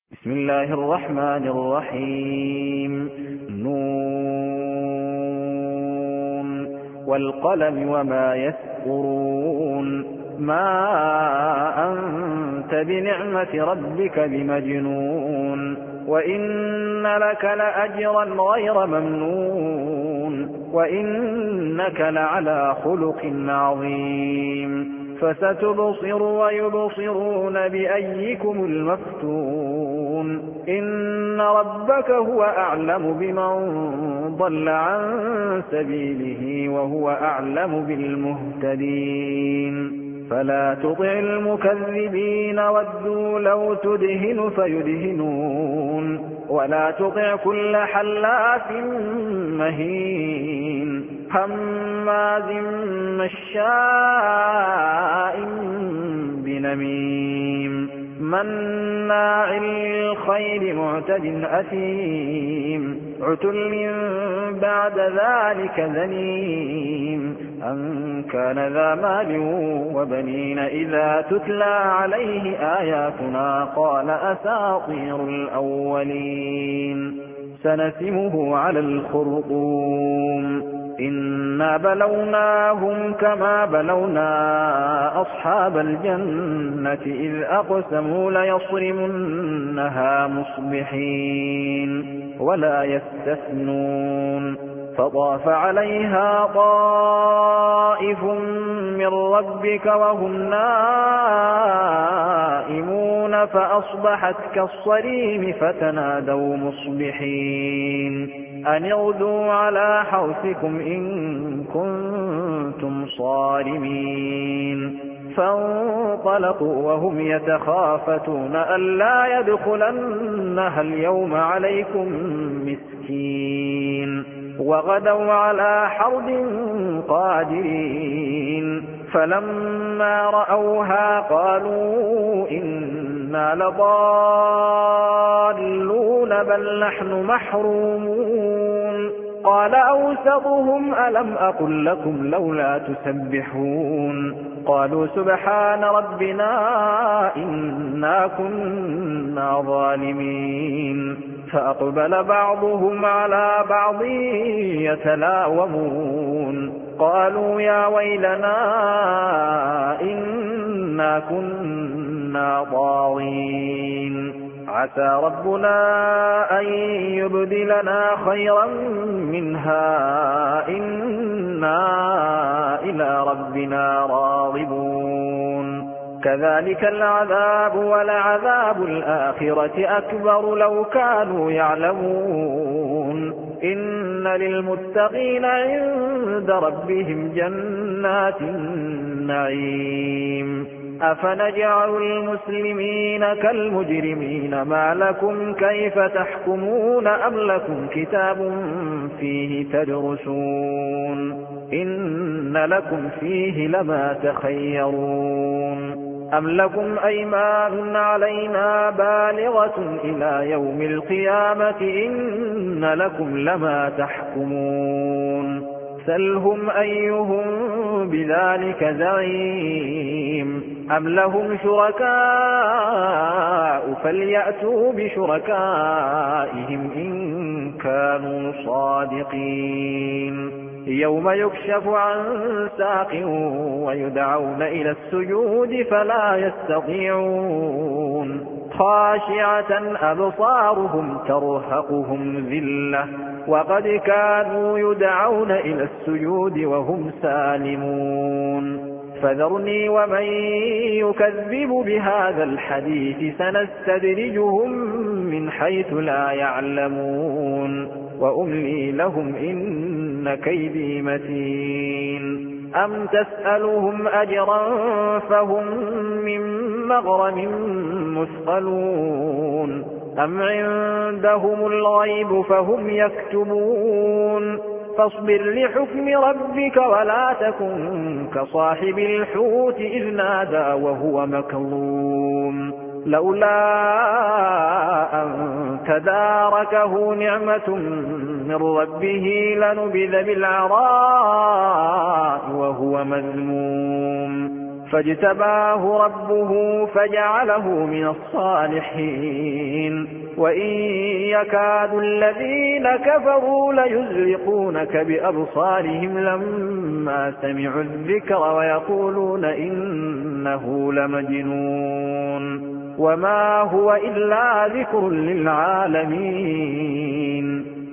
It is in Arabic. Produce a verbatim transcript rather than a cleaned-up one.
بسم الله الرحمن الرحيم نون والقلم وما يسطرون ما أنت بنعمة ربك بمجنون وإن لك لأجرا غير ممنون وإنك لعلى خلق عظيم فستبصر ويبصرون بأيكم المفتون إن ربك هو أعلم بمن ضل عن سبيله وهو أعلم بالمهتدين فلا تطع المكذبين ودوا لو تدهن فيدهنون ولا تطع كل حلاف مهين هماز مشاء بنميم مناع للخير معتد أثيم عتل بعد ذلك ذنيم أن كان ذا مال وبنين إذا تتلى عليه آياتنا قال أساطير الأولين سنسمه على الخرطوم إنا بلوناهم كما بلونا أصحاب الجنة إذ أقسموا ليصرمنها مصبحين ولا يستثنون فطاف عليها طائف من ربك وهم نائمون فأصبحت كالصريم فتنادوا مصبحين أن اغدوا على حرثكم إن كنتم صارمين فانطلقوا وهم يتخافتون ألا يدخلنها اليوم عليكم مسكين وغدوا على حرد قادرين فلما رأوها قالوا إنا لضالون بل نحن محرومون قال أوسطهم ألم أقل لكم لولا تسبحون قالوا سبحان ربنا إنا كنا ظالمين فأقبل بعضهم على بعض يتلاومون قالوا يا ويلنا إنا كنا طاغين عسى ربنا أن يبدلنا خيرا منها إنا إلى ربنا راغبون كذلك العذاب ولعذاب الآخرة أكبر لو كانوا يعلمون إن للمتقين عند ربهم جنات النعيم أفنجعل المسلمين كالمجرمين ما لكم كيف تحكمون أم لكم كتاب فيه تدرسون إن لكم فيه لما تخيرون أم لكم أيمان علينا بالغة إلى يوم القيامة إن لكم لما تحكمون سلهم أيهم بذلك زعيم أم لهم شركاء فليأتوا بشركائهم إن كانوا صادقين يوم يكشف عن ساق ويدعون إلى السجود فلا يستطيعون خاشعة أبصارهم ترهقهم ذلة وقد كانوا يدعون إلى السجود وهم سالمون فذرني ومن يكذب بهذا الحديث سنستدرجهم من حيث لا يعلمون وأملي لهم إن كيدي متين أم تسألهم أجرا فهم من مغرم مثقلون أم عندهم الغيب فهم يكتبون فاصبر لحكم ربك ولا تكن كصاحب الحوت إذ نادى وهو مكظوم لولا أن تداركه نعمة من ربه لنبذ بالعراء وهو مذموم فاجتباه ربه فجعله من الصالحين وإن يكاد الذين كفروا ليزلقونك بأبصارهم لما سمعوا الذكر ويقولون إنه لمجنون وما هو إلا ذكر للعالمين